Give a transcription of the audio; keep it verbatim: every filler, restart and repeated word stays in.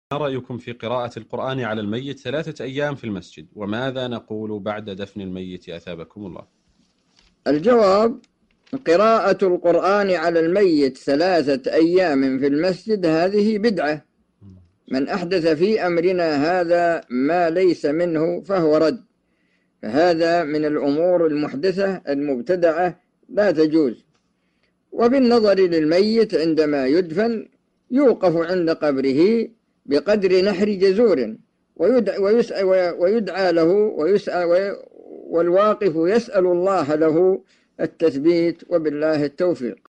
ما رأيكم في قراءة القرآن على الميت ثلاثة أيام في المسجد؟ وماذا نقول بعد دفن الميت أثابكم الله؟ الجواب: قراءة القرآن على الميت ثلاثة أيام في المسجد هذه بدعة. من أحدث في أمرنا هذا ما ليس منه فهو رد. فهذا من الأمور المحدثة المبتدعة لا تجوز. وبالنظر للميت عندما يدفن يوقف عند قبره بقدر نحر جزور ويدعى, ويسأل ويدعى له ويسأل والواقف يسأل الله له التثبيت، وبالله التوفيق.